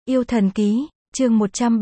Yêu thần ký, chương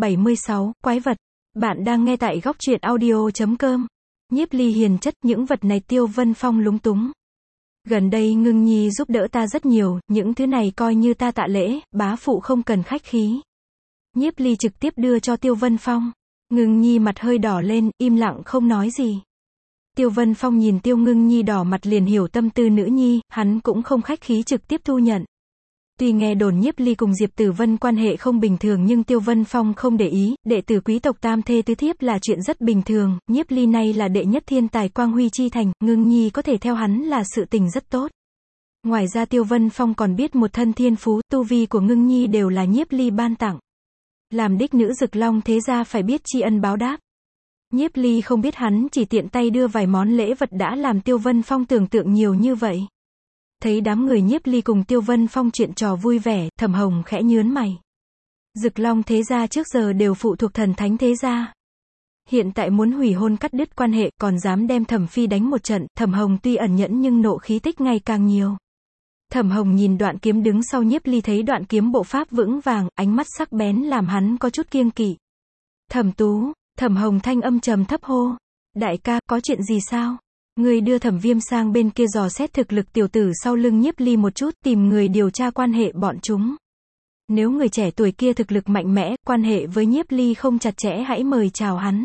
176, quái vật. Bạn đang nghe tại góc truyện audio.com. Nhiếp ly hiền chất, những vật này Tiêu Vân Phong lúng túng. Gần đây Ngưng Nhi giúp đỡ ta rất nhiều, những thứ này coi như ta tạ lễ, bá phụ không cần khách khí. Nhiếp ly trực tiếp đưa cho Tiêu Vân Phong. Ngưng Nhi mặt hơi đỏ lên, im lặng không nói gì. Tiêu Vân Phong nhìn Tiêu Ngưng Nhi đỏ mặt liền hiểu tâm tư nữ nhi, hắn cũng không khách khí trực tiếp thu nhận. Tuy nghe đồn Nhiếp ly cùng Diệp Tử Vân quan hệ không bình thường nhưng Tiêu Vân Phong không để ý, đệ tử quý tộc tam thê tứ thiếp là chuyện rất bình thường, Nhiếp ly này là đệ nhất thiên tài quang huy chi thành, Ngưng Nhi có thể theo hắn là sự tình rất tốt. Ngoài ra Tiêu Vân Phong còn biết một thân thiên phú, tu vi của Ngưng Nhi đều là Nhiếp ly ban tặng. Làm đích nữ Dực Long thế gia phải biết tri ân báo đáp. Nhiếp ly không biết hắn chỉ tiện tay đưa vài món lễ vật đã làm Tiêu Vân Phong tưởng tượng nhiều như vậy. Thấy đám người Nhiếp ly cùng Tiêu Vân Phong chuyện trò vui vẻ, Thẩm Hồng khẽ nhướng mày. Dực Long thế gia trước giờ đều phụ thuộc Thần Thánh thế gia. Hiện tại muốn hủy hôn cắt đứt quan hệ, còn dám đem Thẩm Phi đánh một trận, Thẩm Hồng tuy ẩn nhẫn nhưng nộ khí tích ngày càng nhiều. Thẩm Hồng nhìn Đoạn Kiếm đứng sau Nhiếp ly thấy Đoạn Kiếm bộ pháp vững vàng, ánh mắt sắc bén làm hắn có chút kiêng kỵ. Thẩm Tú, Thẩm Hồng thanh âm trầm thấp hô. Đại ca, có chuyện gì sao? Người đưa Thẩm Viêm sang bên kia dò xét thực lực tiểu tử sau lưng Nhiếp ly một chút, tìm người điều tra quan hệ bọn chúng. Nếu người trẻ tuổi kia thực lực mạnh mẽ, quan hệ với Nhiếp ly không chặt chẽ hãy mời chào hắn.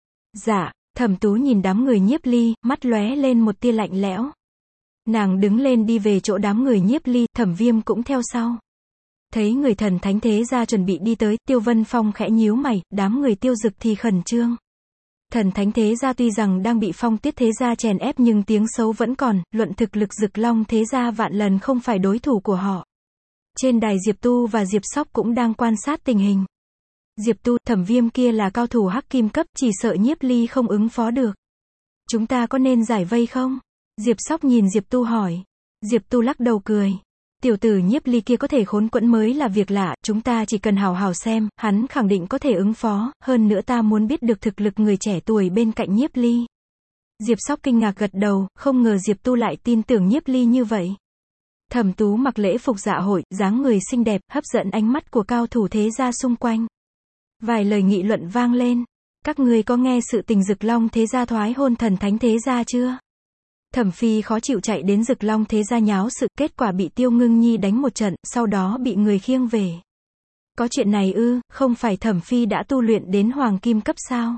Dạ, Thẩm Tú nhìn đám người Nhiếp ly, mắt lóe lên một tia lạnh lẽo. Nàng đứng lên đi về chỗ đám người Nhiếp ly, Thẩm Viêm cũng theo sau. Thấy người Thần Thánh thế gia chuẩn bị đi tới, Tiêu Vân Phong khẽ nhíu mày, đám người Tiêu Dực thì khẩn trương. Thần Thánh thế gia tuy rằng đang bị Phong Tuyết thế gia chèn ép nhưng tiếng xấu vẫn còn, luận thực lực Dực Long thế gia vạn lần không phải đối thủ của họ. Trên đài Diệp Tu và Diệp Sóc cũng đang quan sát tình hình. Diệp Tu, Thẩm Viêm kia là cao thủ hắc kim cấp, chỉ sợ Nhiếp ly không ứng phó được. Chúng ta có nên giải vây không? Diệp Sóc nhìn Diệp Tu hỏi. Diệp Tu lắc đầu cười. Tiểu tử Nhiếp ly kia có thể khốn quẫn mới là việc lạ, chúng ta chỉ cần hào hào xem, hắn khẳng định có thể ứng phó, hơn nữa ta muốn biết được thực lực người trẻ tuổi bên cạnh Nhiếp ly. Diệp Sóc kinh ngạc gật đầu, không ngờ Diệp Tu lại tin tưởng Nhiếp ly như vậy. Thẩm Tú mặc lễ phục dạ hội, dáng người xinh đẹp, hấp dẫn ánh mắt của cao thủ thế gia xung quanh. Vài lời nghị luận vang lên. Các ngươi có nghe sự tình Dực Long thế gia thoái hôn Thần Thánh thế gia chưa? Thẩm Phi khó chịu chạy đến Dực Long thế gia nháo sự, kết quả bị Tiêu Ngưng Nhi đánh một trận, sau đó bị người khiêng về. Có chuyện này ư? Không phải Thẩm Phi đã tu luyện đến hoàng kim cấp sao?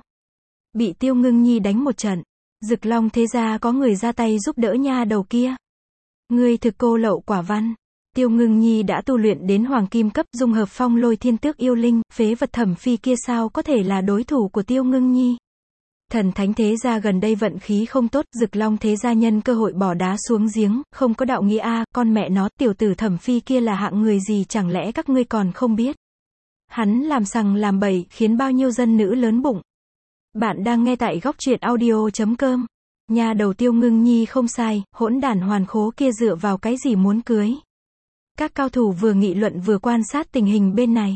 Bị Tiêu Ngưng Nhi đánh một trận. Dực Long thế gia có người ra tay giúp đỡ nha đầu kia. Ngươi thực cô lậu quả văn. Tiêu Ngưng Nhi đã tu luyện đến hoàng kim cấp, dung hợp Phong Lôi Thiên Tước yêu linh, phế vật Thẩm Phi kia sao có thể là đối thủ của Tiêu Ngưng Nhi? Thần Thánh thế gia gần đây vận khí không tốt, Dực Long thế gia nhân cơ hội bỏ đá xuống giếng, không có đạo nghĩa a, con mẹ nó, tiểu tử Thẩm Phi kia là hạng người gì chẳng lẽ các ngươi còn không biết? Hắn làm sằng làm bậy, khiến bao nhiêu dân nữ lớn bụng. Bạn đang nghe tại góc truyện audio.com. Nhà đầu Tiêu Ngưng Nhi không sai, hỗn đản hoàn khố kia dựa vào cái gì muốn cưới? Các cao thủ vừa nghị luận vừa quan sát tình hình bên này.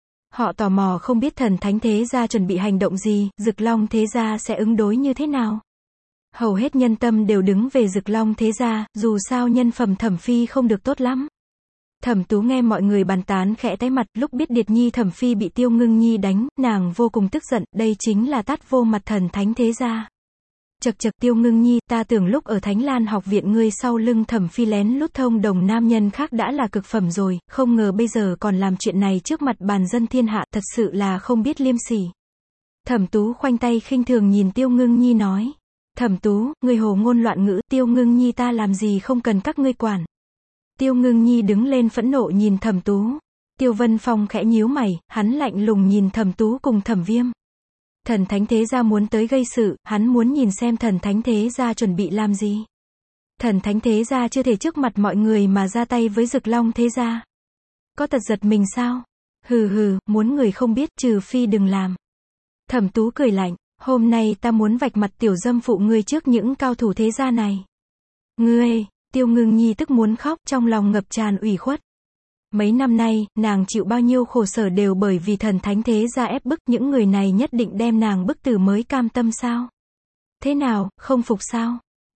Họ tò mò không biết Thần Thánh thế gia chuẩn bị hành động gì, Dực Long thế gia sẽ ứng đối như thế nào. Hầu hết nhân tâm đều đứng về Dực Long thế gia, dù sao nhân phẩm Thẩm Phi không được tốt lắm. Thẩm Tú nghe mọi người bàn tán khẽ tái mặt, lúc biết Điệt Nhi Thẩm Phi bị Tiêu Ngưng Nhi đánh, nàng vô cùng tức giận, đây chính là tát vô mặt Thần Thánh thế gia. Chậc chậc Tiêu Ngưng Nhi, ta tưởng lúc ở Thánh Lan học viện ngươi sau lưng Thẩm Phi lén lút thông đồng nam nhân khác đã là cực phẩm rồi, không ngờ bây giờ còn làm chuyện này trước mặt bàn dân thiên hạ, thật sự là không biết liêm sỉ. Thẩm Tú khoanh tay khinh thường nhìn Tiêu Ngưng Nhi nói. Thẩm Tú, ngươi hồ ngôn loạn ngữ, Tiêu Ngưng Nhi ta làm gì không cần các ngươi quản. Tiêu Ngưng Nhi đứng lên phẫn nộ nhìn Thẩm Tú. Tiêu Vân Phong khẽ nhíu mày, hắn lạnh lùng nhìn Thẩm Tú cùng Thẩm Viêm. Thần Thánh thế gia muốn tới gây sự, hắn muốn nhìn xem Thần Thánh thế gia chuẩn bị làm gì. Thần Thánh thế gia chưa thể trước mặt mọi người mà ra tay với Dực Long thế gia. Có tật giật mình sao? Hừ hừ, muốn người không biết trừ phi đừng làm. Thẩm Tú cười lạnh, hôm nay ta muốn vạch mặt tiểu dâm phụ ngươi trước những cao thủ thế gia này. Ngươi, Tiêu Ngưng Nhi tức muốn khóc, trong lòng ngập tràn ủy khuất. Mấy năm nay, nàng chịu bao nhiêu khổ sở đều bởi vì Thần Thánh thế gia ép bức, những người này nhất định đem nàng bức tử mới cam tâm sao? Thế nào, không phục sao?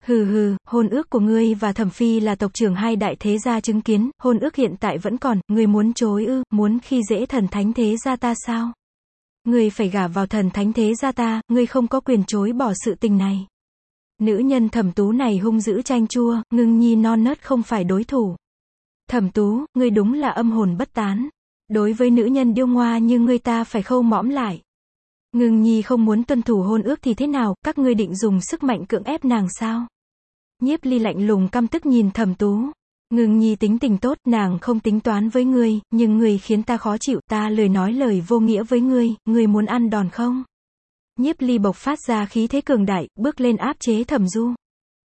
Hừ hừ, hôn ước của ngươi và Thẩm Phi là tộc trưởng hai đại thế gia chứng kiến, hôn ước hiện tại vẫn còn, ngươi muốn chối ư, muốn khi dễ thần thánh thế gia ta sao? Ngươi phải gả vào thần thánh thế gia ta, ngươi không có quyền chối bỏ sự tình này. Nữ nhân Thẩm Tú này hung dữ chanh chua, Ngưng Nhi non nớt không phải đối thủ. Thẩm Tú, ngươi đúng là âm hồn bất tán. Đối với nữ nhân điêu ngoa như ngươi ta phải khâu mõm lại. Ngưng Nhi không muốn tuân thủ hôn ước thì thế nào, các ngươi định dùng sức mạnh cưỡng ép nàng sao? Nhiếp Ly lạnh lùng căm tức nhìn Thẩm Tú. Ngưng Nhi tính tình tốt, nàng không tính toán với ngươi, nhưng ngươi khiến ta khó chịu, ta lười nói lời vô nghĩa với ngươi muốn ăn đòn không? Nhiếp Ly bộc phát ra khí thế cường đại, bước lên áp chế Thẩm Du.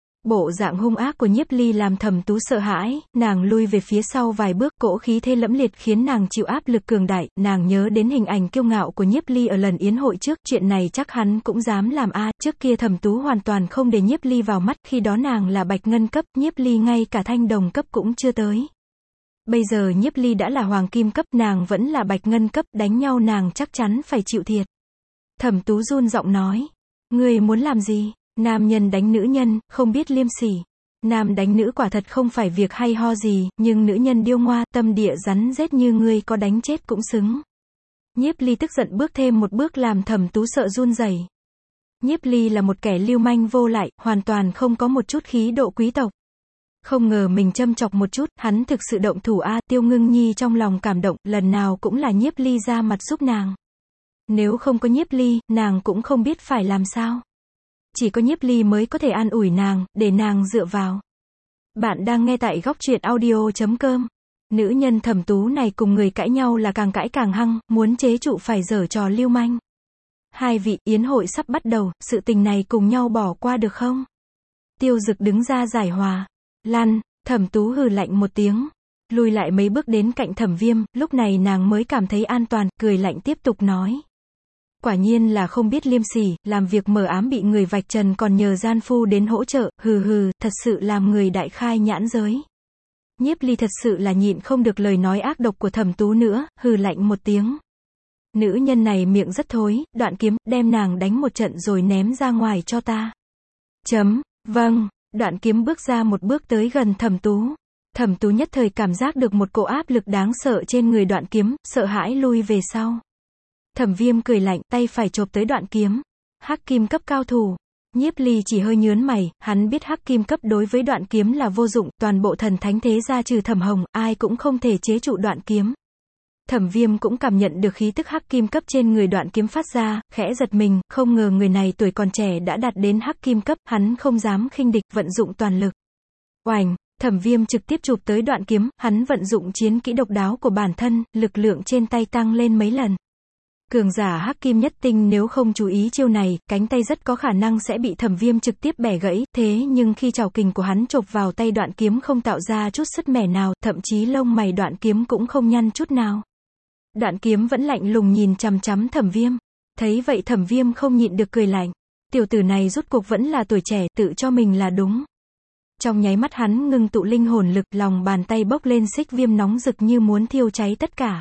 Bộ dạng hung ác của Nhiếp Ly làm Thẩm Tú sợ hãi, nàng lui về phía sau vài bước, cỗ khí thế lẫm liệt khiến nàng chịu áp lực cường đại, nàng nhớ đến hình ảnh kiêu ngạo của Nhiếp Ly ở lần yến hội trước, chuyện này chắc hắn cũng dám làm a, trước kia Thẩm Tú hoàn toàn không để Nhiếp Ly vào mắt, khi đó nàng là bạch ngân cấp, Nhiếp Ly ngay cả thanh đồng cấp cũng chưa tới. Bây giờ Nhiếp Ly đã là hoàng kim cấp, nàng vẫn là bạch ngân cấp, đánh nhau nàng chắc chắn phải chịu thiệt. Thẩm Tú run giọng nói, ngươi muốn làm gì? Nam nhân đánh nữ nhân, không biết liêm sỉ. Nam đánh nữ quả thật không phải việc hay ho gì, nhưng nữ nhân điêu ngoa, tâm địa rắn rết như ngươi có đánh chết cũng xứng. Nhiếp Ly tức giận bước thêm một bước làm Thẩm Tú sợ run rẩy. Nhiếp Ly là một kẻ lưu manh vô lại, hoàn toàn không có một chút khí độ quý tộc. Không ngờ mình châm chọc một chút, hắn thực sự động thủ a, Tiêu Ngưng Nhi trong lòng cảm động, lần nào cũng là Nhiếp Ly ra mặt giúp nàng. Nếu không có Nhiếp Ly, nàng cũng không biết phải làm sao. Chỉ có Nhiếp Ly mới có thể an ủi nàng, để nàng dựa vào. Bạn đang nghe tại góc truyện audio.com. Nữ nhân Thẩm Tú này cùng người cãi nhau là càng cãi càng hăng, muốn chế trụ phải giở trò lưu manh. Hai vị, yến hội sắp bắt đầu, sự tình này cùng nhau bỏ qua được không? Tiêu Dực đứng ra giải hòa. Lăn, Thẩm Tú hừ lạnh một tiếng. Lùi lại mấy bước đến cạnh Thẩm Viêm, lúc này nàng mới cảm thấy an toàn, cười lạnh tiếp tục nói. Quả nhiên là không biết liêm sỉ, làm việc mờ ám bị người vạch trần còn nhờ gian phu đến hỗ trợ, hừ hừ, thật sự làm người đại khai nhãn giới. Nhiếp Ly thật sự là nhịn không được lời nói ác độc của Thẩm Tú nữa, hừ lạnh một tiếng. Nữ nhân này miệng rất thối, Đoạn Kiếm, đem nàng đánh một trận rồi ném ra ngoài cho ta. Vâng, Đoạn Kiếm bước ra một bước tới gần Thẩm Tú. Thẩm Tú nhất thời cảm giác được một cỗ áp lực đáng sợ trên người Đoạn Kiếm, sợ hãi lui về sau. Thẩm Viêm cười lạnh, tay phải chộp tới Đoạn Kiếm. Hắc kim cấp cao thủ. Nhiếp Ly chỉ hơi nhướng mày, hắn biết hắc kim cấp đối với Đoạn Kiếm là vô dụng, toàn bộ thần thánh thế gia trừ Thẩm Hồng, ai cũng không thể chế trụ Đoạn Kiếm. Thẩm Viêm cũng cảm nhận được khí tức hắc kim cấp trên người Đoạn Kiếm phát ra, khẽ giật mình, không ngờ người này tuổi còn trẻ đã đạt đến hắc kim cấp, hắn không dám khinh địch, vận dụng toàn lực. Oành, Thẩm Viêm trực tiếp chụp tới Đoạn Kiếm, hắn vận dụng chiến kỹ độc đáo của bản thân, lực lượng trên tay tăng lên mấy lần. Cường giả hắc kim nhất tinh nếu không chú ý chiêu này, cánh tay rất có khả năng sẽ bị Thẩm Viêm trực tiếp bẻ gãy, thế nhưng khi trảo kình của hắn chộp vào tay Đoạn Kiếm không tạo ra chút sứt mẻ nào, thậm chí lông mày Đoạn Kiếm cũng không nhăn chút nào. Đoạn Kiếm vẫn lạnh lùng nhìn chằm chằm Thẩm Viêm. Thấy vậy Thẩm Viêm không nhịn được cười lạnh. Tiểu tử này rốt cuộc vẫn là tuổi trẻ, tự cho mình là đúng. Trong nháy mắt hắn ngưng tụ linh hồn lực, lòng bàn tay bốc lên xích viêm nóng rực như muốn thiêu cháy tất cả.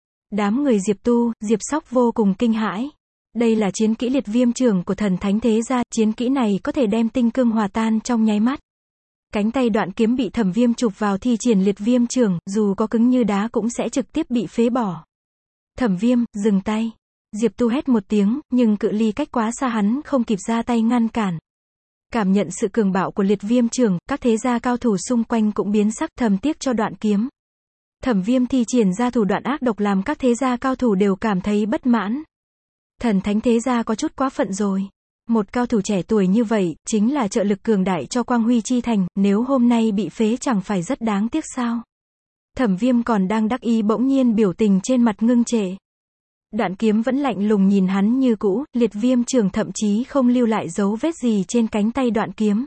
Đám người Diệp Tu, Diệp Sóc vô cùng kinh hãi. Đây là chiến kỹ liệt viêm chưởng của thần thánh thế gia, chiến kỹ này có thể đem tinh cương hòa tan trong nháy mắt. Cánh tay Đoạn Kiếm bị Thẩm Viêm chụp vào thi triển liệt viêm chưởng, dù có cứng như đá cũng sẽ trực tiếp bị phế bỏ. Thẩm Viêm, dừng tay. Diệp Tu hét một tiếng, nhưng cự ly cách quá xa hắn không kịp ra tay ngăn cản. Cảm nhận sự cường bạo của liệt viêm chưởng, các thế gia cao thủ xung quanh cũng biến sắc, thầm tiếc cho Đoạn Kiếm. Thẩm Viêm thi triển ra thủ đoạn ác độc làm các thế gia cao thủ đều cảm thấy bất mãn. Thần thánh thế gia có chút quá phận rồi. Một cao thủ trẻ tuổi như vậy, chính là trợ lực cường đại cho Quang Huy Chi Thành, nếu hôm nay bị phế chẳng phải rất đáng tiếc sao? Thẩm Viêm còn đang đắc ý bỗng nhiên biểu tình trên mặt ngưng trệ. Đoạn Kiếm vẫn lạnh lùng nhìn hắn như cũ, liệt viêm chưởng thậm chí không lưu lại dấu vết gì trên cánh tay Đoạn Kiếm.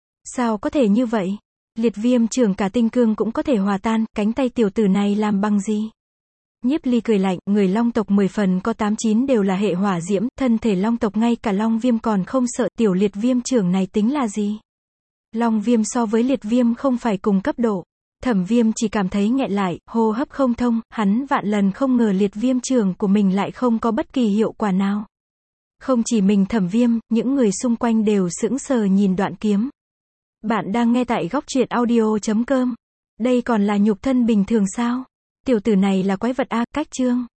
Sao có thể như vậy? Liệt viêm chưởng cả tinh cương cũng có thể hòa tan, cánh tay tiểu tử này làm bằng gì? Nhiếp Ly cười lạnh, người Long tộc 10 phần có 8-9 đều là hệ hỏa diễm, thân thể Long tộc ngay cả Long Viêm còn không sợ, tiểu liệt viêm chưởng này tính là gì? Long Viêm so với liệt viêm không phải cùng cấp độ. Thẩm Viêm chỉ cảm thấy nghẹn lại, hô hấp không thông, hắn vạn lần không ngờ liệt viêm chưởng của mình lại không có bất kỳ hiệu quả nào. Không chỉ mình Thẩm Viêm, những người xung quanh đều sững sờ nhìn Đoạn Kiếm. Bạn đang nghe tại góc truyện audio.com. Đây còn là nhục thân bình thường sao? Tiểu tử này là quái vật a, cách chương.